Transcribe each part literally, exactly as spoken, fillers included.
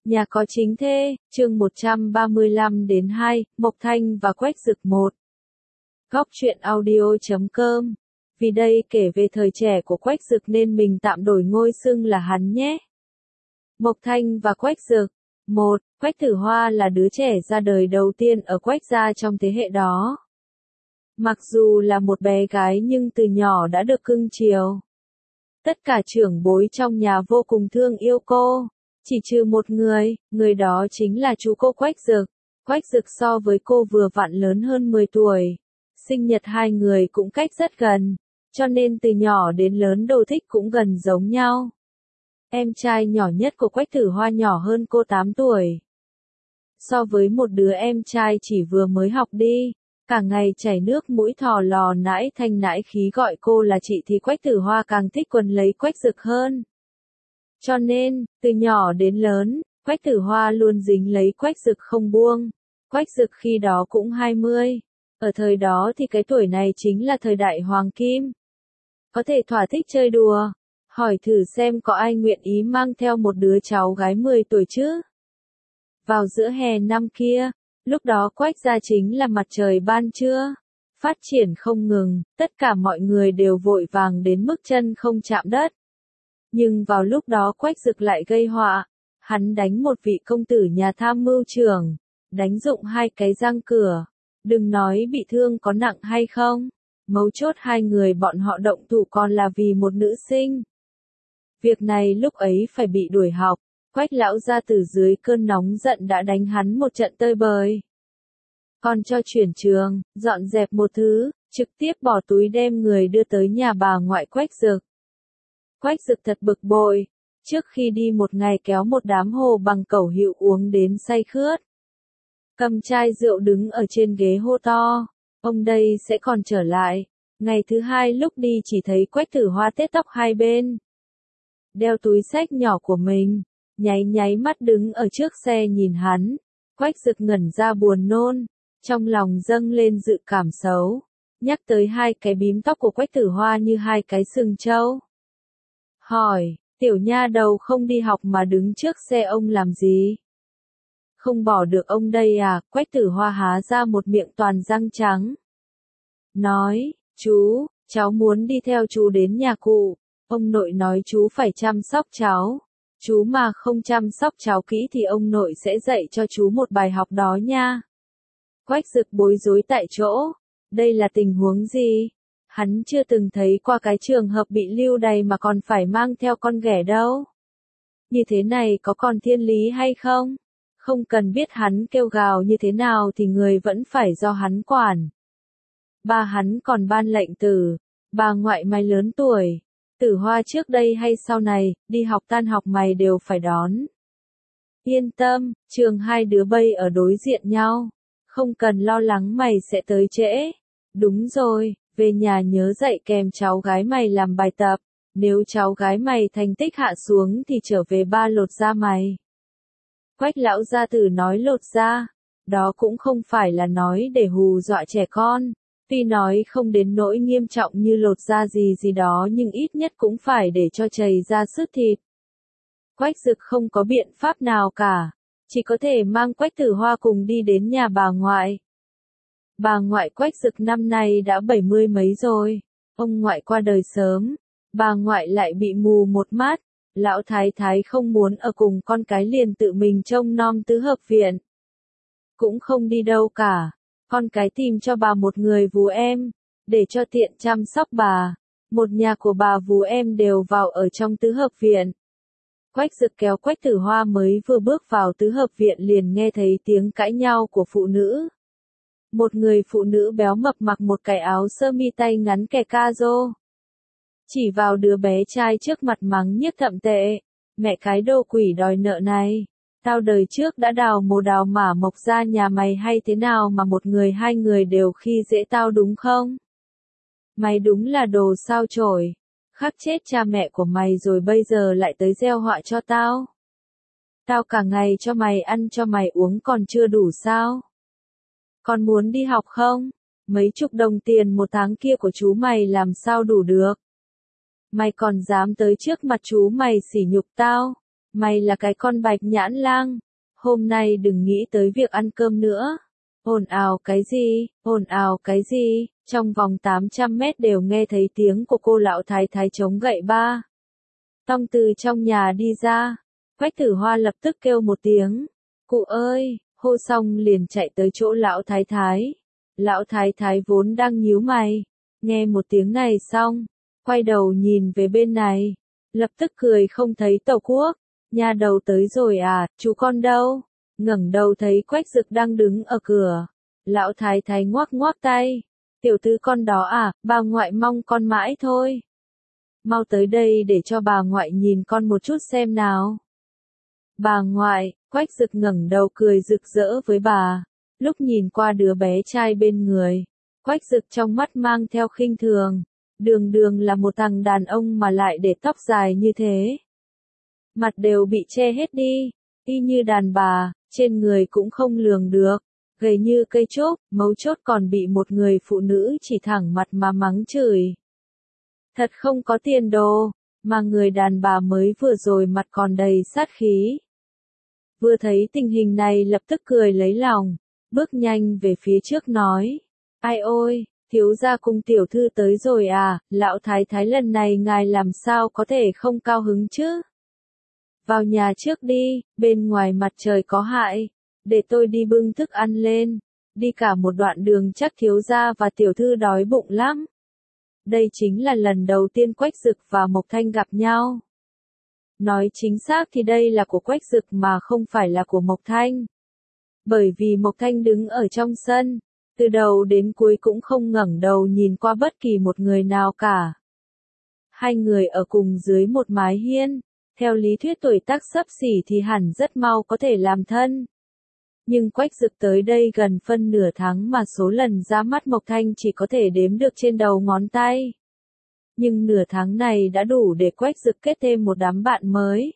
Nhà có chính thê, chương một trăm ba mươi lăm đến hai, Mộc Thanh và Quách Dực một. Góc truyện audio chấm com. Vì đây kể về thời trẻ của Quách Dực nên mình tạm đổi ngôi xưng là hắn nhé. Mộc Thanh và Quách Dực. một. Quách Tử Hoa là đứa trẻ ra đời đầu tiên ở Quách gia trong thế hệ đó. Mặc dù là một bé gái nhưng từ nhỏ đã được cưng chiều. Tất cả trưởng bối trong nhà vô cùng thương yêu cô. Chỉ trừ một người, người đó chính là chú cô Quách Dực. Quách Dực so với cô vừa vặn lớn hơn mười tuổi. Sinh nhật hai người cũng cách rất gần, cho nên từ nhỏ đến lớn đồ thích cũng gần giống nhau. Em trai nhỏ nhất của Quách Tử Hoa nhỏ hơn cô tám tuổi. So với một đứa em trai chỉ vừa mới học đi, cả ngày chảy nước mũi thò lò nãi thanh nãi khí gọi cô là chị thì Quách Tử Hoa càng thích quấn lấy Quách Dực hơn. Cho nên, từ nhỏ đến lớn, Quách Tử Hoa luôn dính lấy Quách Dực không buông. Quách Dực khi đó cũng hai mươi. Ở thời đó thì cái tuổi này chính là thời đại hoàng kim. Có thể thỏa thích chơi đùa. Hỏi thử xem có ai nguyện ý mang theo một đứa cháu gái mười tuổi chứ? Vào giữa hè năm kia, lúc đó Quách gia chính là mặt trời ban trưa. Phát triển không ngừng, tất cả mọi người đều vội vàng đến mức chân không chạm đất. Nhưng vào lúc đó Quách Dực lại gây họa. Hắn đánh một vị công tử nhà tham mưu trưởng, đánh rụng hai cái răng cửa. Đừng nói bị thương có nặng hay không, mấu chốt hai người bọn họ động thủ còn là vì một nữ sinh. Việc này lúc ấy phải bị đuổi học, Quách lão gia từ dưới cơn nóng giận đã đánh hắn một trận tơi bời. Còn cho chuyển trường, dọn dẹp một thứ, trực tiếp bỏ túi đem người đưa tới nhà bà ngoại Quách Dực. Quách Dực thật bực bội, trước khi đi một ngày kéo một đám hồ bằng cẩu hiệu uống đến say khướt. Cầm chai rượu đứng ở trên ghế hô to, ông đây sẽ còn trở lại. Ngày thứ hai lúc đi chỉ thấy Quách Tử Hoa tết tóc hai bên, đeo túi xách nhỏ của mình, nháy nháy mắt đứng ở trước xe nhìn hắn. Quách Dực ngẩn ra buồn nôn, trong lòng dâng lên dự cảm xấu, nhắc tới hai cái bím tóc của Quách Tử Hoa như hai cái sừng trâu. Hỏi, tiểu nha đầu không đi học mà đứng trước xe ông làm gì? Không bỏ được ông đây à? Quách Tử Hoa há ra một miệng toàn răng trắng. Nói, chú, cháu muốn đi theo chú đến nhà cụ. Ông nội nói chú phải chăm sóc cháu. Chú mà không chăm sóc cháu kỹ thì ông nội sẽ dạy cho chú một bài học đó nha. Quách Dực bối rối tại chỗ. Đây là tình huống gì? Hắn chưa từng thấy qua cái trường hợp bị lưu đày mà còn phải mang theo con ghẻ đâu. Như thế này có còn thiên lý hay không? Không cần biết hắn kêu gào như thế nào thì người vẫn phải do hắn quản. Ba hắn còn ban lệnh tử, bà ngoại mày lớn tuổi. Tử Hoa trước đây hay sau này, đi học tan học mày đều phải đón. Yên tâm, trường hai đứa bay ở đối diện nhau. Không cần lo lắng mày sẽ tới trễ. Đúng rồi, về nhà nhớ dạy kèm cháu gái mày làm bài tập. Nếu cháu gái mày thành tích hạ xuống thì trở về ba lột da mày. Quách lão gia tử nói lột da, đó cũng không phải là nói để hù dọa trẻ con. Tuy nói không đến nỗi nghiêm trọng như lột da gì gì đó nhưng ít nhất cũng phải để cho chảy ra sứt thịt. Quách Dực không có biện pháp nào cả, chỉ có thể mang Quách Tử Hoa cùng đi đến nhà bà ngoại. Bà ngoại Quách Dực năm nay đã bảy mươi mấy rồi, ông ngoại qua đời sớm, bà ngoại lại bị mù một mắt. Lão thái thái không muốn ở cùng con cái liền tự mình trông nom tứ hợp viện. Cũng không đi đâu cả, con cái tìm cho bà một người vú em, để cho tiện chăm sóc bà. Một nhà của bà vú em đều vào ở trong tứ hợp viện. Quách Dực kéo Quách Tử Hoa mới vừa bước vào tứ hợp viện liền nghe thấy tiếng cãi nhau của phụ nữ. Một người phụ nữ béo mập mặc một cái áo sơ mi tay ngắn kẻ ca rô. Chỉ vào đứa bé trai trước mặt mắng nhiếc thậm tệ. Mẹ cái đồ quỷ đòi nợ này. Tao đời trước đã đào mồ đào mả mộc ra nhà mày hay thế nào mà một người hai người đều khi dễ tao đúng không? Mày đúng là đồ sao chổi. Khắc chết cha mẹ của mày rồi bây giờ lại tới gieo họa cho tao. Tao cả ngày cho mày ăn cho mày uống còn chưa đủ sao? Còn muốn đi học không? Mấy chục đồng tiền một tháng kia của chú mày làm sao đủ được? Mày còn dám tới trước mặt chú mày sỉ nhục tao? Mày là cái con bạch nhãn lang, hôm nay đừng nghĩ tới việc ăn cơm nữa. Ồn ào cái gì, ồn ào cái gì, trong vòng tám trăm mét đều nghe thấy tiếng của cô lão thái thái chống gậy ba. Tong từ trong nhà đi ra, Quách Tử Hoa lập tức kêu một tiếng, cụ ơi, hô xong liền chạy tới chỗ lão thái thái. Lão thái thái vốn đang nhíu mày, nghe một tiếng này xong, quay đầu nhìn về bên này, lập tức cười không thấy tàu quốc, nhà đầu tới rồi à, chú con đâu? Ngẩng đầu thấy Quách Dực đang đứng ở cửa, lão thái thái ngoắc ngoắc tay, tiểu tứ con đó à, bà ngoại mong con mãi thôi. Mau tới đây để cho bà ngoại nhìn con một chút xem nào. Bà ngoại, Quách Dực ngẩng đầu cười rực rỡ với bà, lúc nhìn qua đứa bé trai bên người, Quách Dực trong mắt mang theo khinh thường, đường đường là một thằng đàn ông mà lại để tóc dài như thế. Mặt đều bị che hết đi, y như đàn bà, trên người cũng không lường được, gầy như cây trúc, mấu chốt còn bị một người phụ nữ chỉ thẳng mặt mà mắng chửi. Thật không có tiền đồ, mà người đàn bà mới vừa rồi mặt còn đầy sát khí. Vừa thấy tình hình này lập tức cười lấy lòng, bước nhanh về phía trước nói, ai ôi, thiếu gia cung tiểu thư tới rồi à, lão thái thái lần này ngài làm sao có thể không cao hứng chứ? Vào nhà trước đi, bên ngoài mặt trời có hại, để tôi đi bưng thức ăn lên, đi cả một đoạn đường chắc thiếu gia và tiểu thư đói bụng lắm. Đây chính là lần đầu tiên Quách Dực và Mộc Thanh gặp nhau. Nói chính xác thì đây là của Quách Dực mà không phải là của Mộc Thanh. Bởi vì Mộc Thanh đứng ở trong sân, từ đầu đến cuối cũng không ngẩng đầu nhìn qua bất kỳ một người nào cả. Hai người ở cùng dưới một mái hiên, theo lý thuyết tuổi tác xấp xỉ thì hẳn rất mau có thể làm thân. Nhưng Quách Dực tới đây gần phân nửa tháng mà số lần ra mắt Mộc Thanh chỉ có thể đếm được trên đầu ngón tay. Nhưng nửa tháng này đã đủ để Quách Dực kết thêm một đám bạn mới.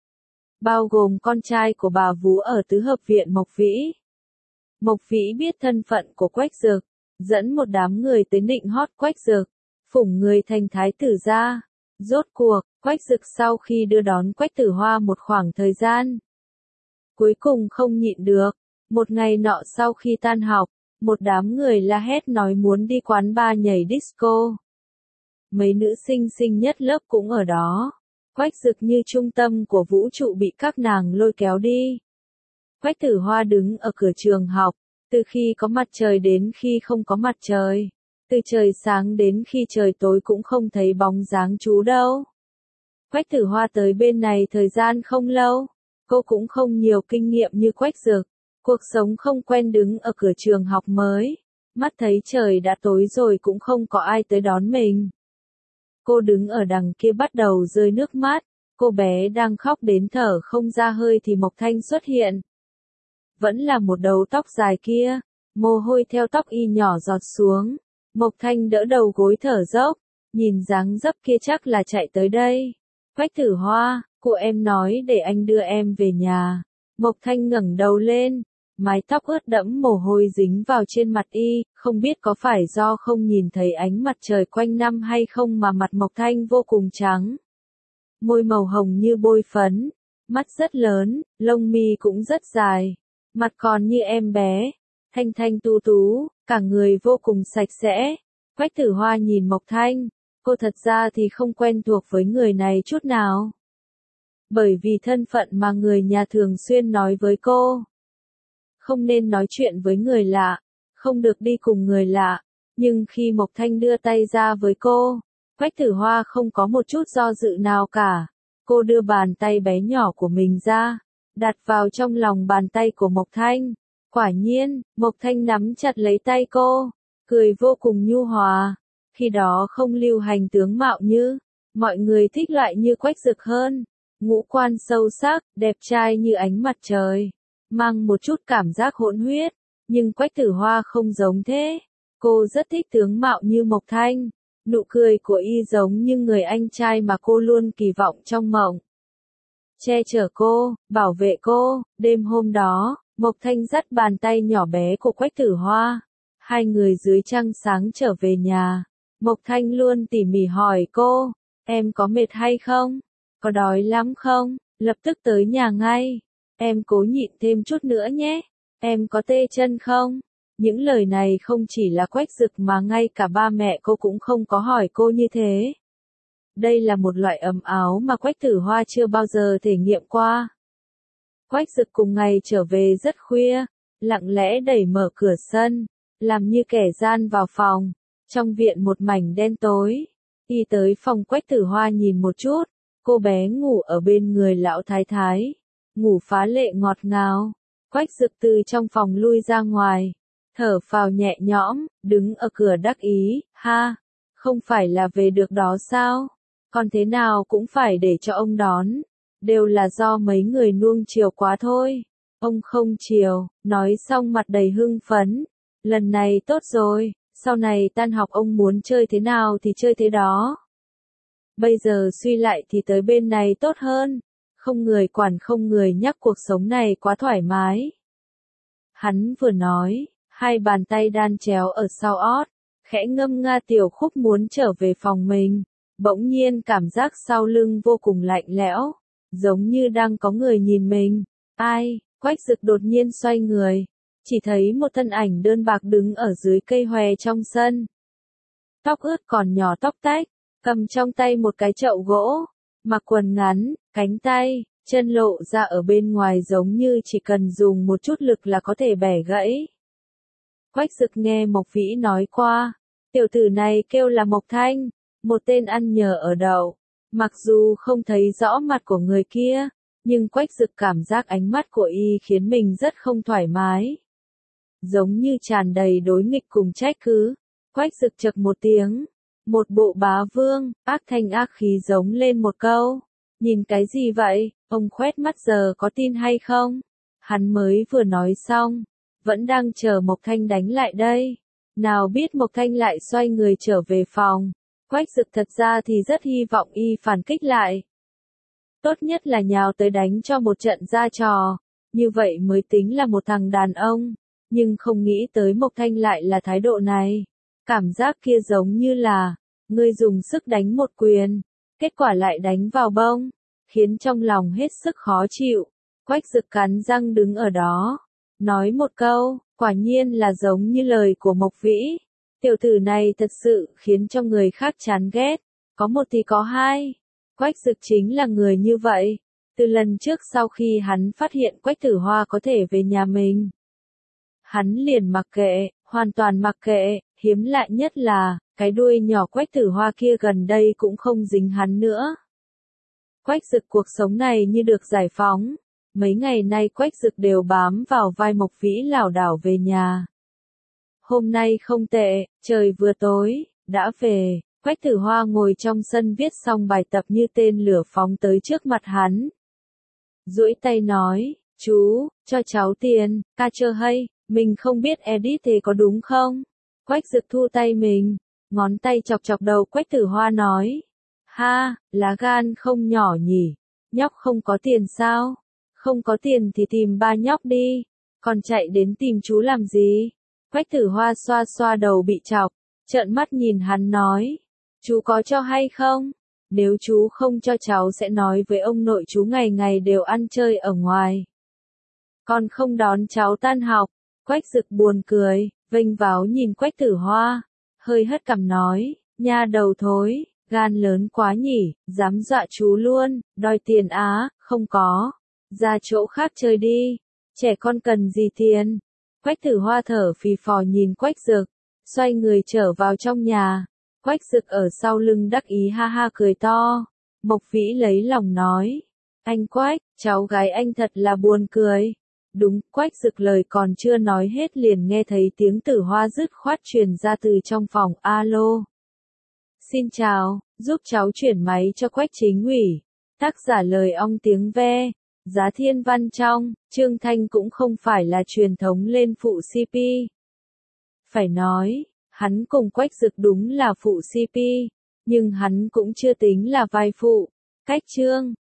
Bao gồm con trai của bà Vú ở tứ hợp viện Mộc Vĩ. Mộc Vĩ biết thân phận của Quách Dực, dẫn một đám người tới định hót Quách Dực, phủng người thành thái tử ra. Rốt cuộc, Quách Dực sau khi đưa đón Quách Tử Hoa một khoảng thời gian, cuối cùng không nhịn được. Một ngày nọ sau khi tan học, một đám người la hét nói muốn đi quán bar nhảy disco. Mấy nữ sinh xinh nhất lớp cũng ở đó. Quách Dực như trung tâm của vũ trụ bị các nàng lôi kéo đi. Quách Tử Hoa đứng ở cửa trường học, từ khi có mặt trời đến khi không có mặt trời, từ trời sáng đến khi trời tối cũng không thấy bóng dáng chú đâu. Quách Tử Hoa tới bên này thời gian không lâu, cô cũng không nhiều kinh nghiệm như Quách Dực. Cuộc sống không quen đứng ở cửa trường học mới, mắt thấy trời đã tối rồi cũng không có ai tới đón mình. Cô đứng ở đằng kia bắt đầu rơi nước mắt, cô bé đang khóc đến thở không ra hơi thì Mộc Thanh xuất hiện. Vẫn là một đầu tóc dài kia, mồ hôi theo tóc y nhỏ giọt xuống, Mộc Thanh đỡ đầu gối thở dốc, nhìn dáng dấp kia chắc là chạy tới đây. Quách Tử Hoa, cô em nói để anh đưa em về nhà. Mộc Thanh ngẩng đầu lên. Mái tóc ướt đẫm mồ hôi dính vào trên mặt y, không biết có phải do không nhìn thấy ánh mặt trời quanh năm hay không mà mặt Mộc Thanh vô cùng trắng. Môi màu hồng như bôi phấn, mắt rất lớn, lông mi cũng rất dài, mặt còn như em bé, thanh thanh tu tú, cả người vô cùng sạch sẽ. Quách Tử Hoa nhìn Mộc Thanh, cô thật ra thì không quen thuộc với người này chút nào. Bởi vì thân phận mà người nhà thường xuyên nói với cô. Không nên nói chuyện với người lạ, không được đi cùng người lạ, nhưng khi Mộc Thanh đưa tay ra với cô, Quách Tử Hoa không có một chút do dự nào cả. Cô đưa bàn tay bé nhỏ của mình ra, đặt vào trong lòng bàn tay của Mộc Thanh. Quả nhiên, Mộc Thanh nắm chặt lấy tay cô, cười vô cùng nhu hòa. Khi đó không lưu hành tướng mạo như, mọi người thích loại như Quách Dực hơn, ngũ quan sâu sắc, đẹp trai như ánh mặt trời. Mang một chút cảm giác hỗn huyết, nhưng Quách Tử Hoa không giống thế. Cô rất thích tướng mạo như Mộc Thanh, nụ cười của y giống như người anh trai mà cô luôn kỳ vọng trong mộng. Che chở cô, bảo vệ cô, đêm hôm đó, Mộc Thanh dắt bàn tay nhỏ bé của Quách Tử Hoa. Hai người dưới trăng sáng trở về nhà, Mộc Thanh luôn tỉ mỉ hỏi cô, em có mệt hay không? Có đói lắm không? Lập tức tới nhà ngay. Em cố nhịn thêm chút nữa nhé. Em có tê chân không? Những lời này không chỉ là Quách Dực mà ngay cả ba mẹ cô cũng không có hỏi cô như thế. Đây là một loại ấm áo mà Quách Tử Hoa chưa bao giờ thể nghiệm qua. Quách Dực cùng ngày trở về rất khuya, lặng lẽ đẩy mở cửa sân, làm như kẻ gian vào phòng. Trong viện một mảnh đen tối. Y tới phòng Quách Tử Hoa nhìn một chút, cô bé ngủ ở bên người lão thái thái, ngủ phá lệ ngọt ngào. Quách Dực từ trong phòng lui ra ngoài, thở phào nhẹ nhõm, đứng ở cửa đắc ý, ha, không phải là về được đó sao? Còn thế nào cũng phải để cho ông đón, đều là do mấy người nuông chiều quá thôi. Ông không chiều, nói xong mặt đầy hưng phấn, lần này tốt rồi, sau này tan học ông muốn chơi thế nào thì chơi thế đó. Bây giờ suy lại thì tới bên này tốt hơn, không người quản không người nhắc, cuộc sống này quá thoải mái. Hắn vừa nói, hai bàn tay đan chéo ở sau ót, khẽ ngâm nga tiểu khúc muốn trở về phòng mình, bỗng nhiên cảm giác sau lưng vô cùng lạnh lẽo, giống như đang có người nhìn mình. Ai? Quách Dực đột nhiên xoay người, chỉ thấy một thân ảnh đơn bạc đứng ở dưới cây hòe trong sân. Tóc ướt còn nhỏ tóc tách, cầm trong tay một cái chậu gỗ, mặc quần ngắn, cánh tay, chân lộ ra ở bên ngoài giống như chỉ cần dùng một chút lực là có thể bẻ gãy. Quách Dực nghe Mộc Vĩ nói qua, tiểu tử này kêu là Mộc Thanh, một tên ăn nhờ ở đậu. Mặc dù không thấy rõ mặt của người kia, nhưng Quách Dực cảm giác ánh mắt của y khiến mình rất không thoải mái. Giống như tràn đầy đối nghịch cùng trách cứ. Quách Dực chậc một tiếng, một bộ bá vương, ác thanh ác khí giống lên một câu. Nhìn cái gì vậy, ông khoét mắt giờ có tin hay không? Hắn mới vừa nói xong, vẫn đang chờ Mộc Thanh đánh lại đây. Nào biết Mộc Thanh lại xoay người trở về phòng. Quách Dực thật ra thì rất hy vọng y phản kích lại. Tốt nhất là nhào tới đánh cho một trận ra trò, như vậy mới tính là một thằng đàn ông. Nhưng không nghĩ tới Mộc Thanh lại là thái độ này. Cảm giác kia giống như là, ngươi dùng sức đánh một quyền, kết quả lại đánh vào bông, khiến trong lòng hết sức khó chịu. Quách Dực cắn răng đứng ở đó, nói một câu, quả nhiên là giống như lời của Mộc Vĩ. Tiểu tử này thật sự khiến cho người khác chán ghét, có một thì có hai. Quách Dực chính là người như vậy. Từ lần trước sau khi hắn phát hiện Quách Tử Hoa có thể về nhà mình, hắn liền mặc kệ, hoàn toàn mặc kệ, hiếm lạ nhất là, cái đuôi nhỏ Quách Tử Hoa kia gần đây cũng không dính hắn nữa. Quách Dực cuộc sống này như được giải phóng, mấy ngày nay Quách Dực đều bám vào vai Mộc Vĩ lảo đảo về nhà. Hôm nay không tệ, trời vừa tối, đã về. Quách Tử Hoa ngồi trong sân viết xong bài tập như tên lửa phóng tới trước mặt hắn. Duỗi tay nói, chú, cho cháu tiền, ca chơ hay, mình không biết edit thế có đúng không? Quách Dực thu tay mình, ngón tay chọc chọc đầu Quách Tử Hoa nói. Ha, lá gan không nhỏ nhỉ, nhóc không có tiền sao? Không có tiền thì tìm ba nhóc đi, còn chạy đến tìm chú làm gì? Quách Tử Hoa xoa xoa đầu bị chọc, trợn mắt nhìn hắn nói. Chú có cho hay không? Nếu chú không cho cháu sẽ nói với ông nội chú ngày ngày đều ăn chơi ở ngoài. Còn không đón cháu tan học. Quách Dực buồn cười, vênh váo nhìn Quách Tử Hoa, hơi hất cằm nói, nha đầu thối, gan lớn quá nhỉ, dám dọa chú luôn, đòi tiền á, không có, ra chỗ khác chơi đi, trẻ con cần gì tiền. Quách Tử Hoa thở phì phò nhìn Quách Dực, xoay người trở vào trong nhà. Quách Dực ở sau lưng đắc ý ha ha cười to. Mộc Vĩ lấy lòng nói, anh Quách, cháu gái anh thật là buồn cười. Đúng, Quách Dực lời còn chưa nói hết liền nghe thấy tiếng Tử Hoa dứt khoát truyền ra từ trong phòng. Alo. Xin chào, giúp cháu chuyển máy cho Quách Chính ủy. Tác giả lời ong tiếng ve. Giá Thiên Văn trong, Trương Thanh cũng không phải là truyền thống lên phụ xê pê. Phải nói, hắn cùng Quách Dực đúng là phụ xê pê, nhưng hắn cũng chưa tính là vai phụ. Cách chương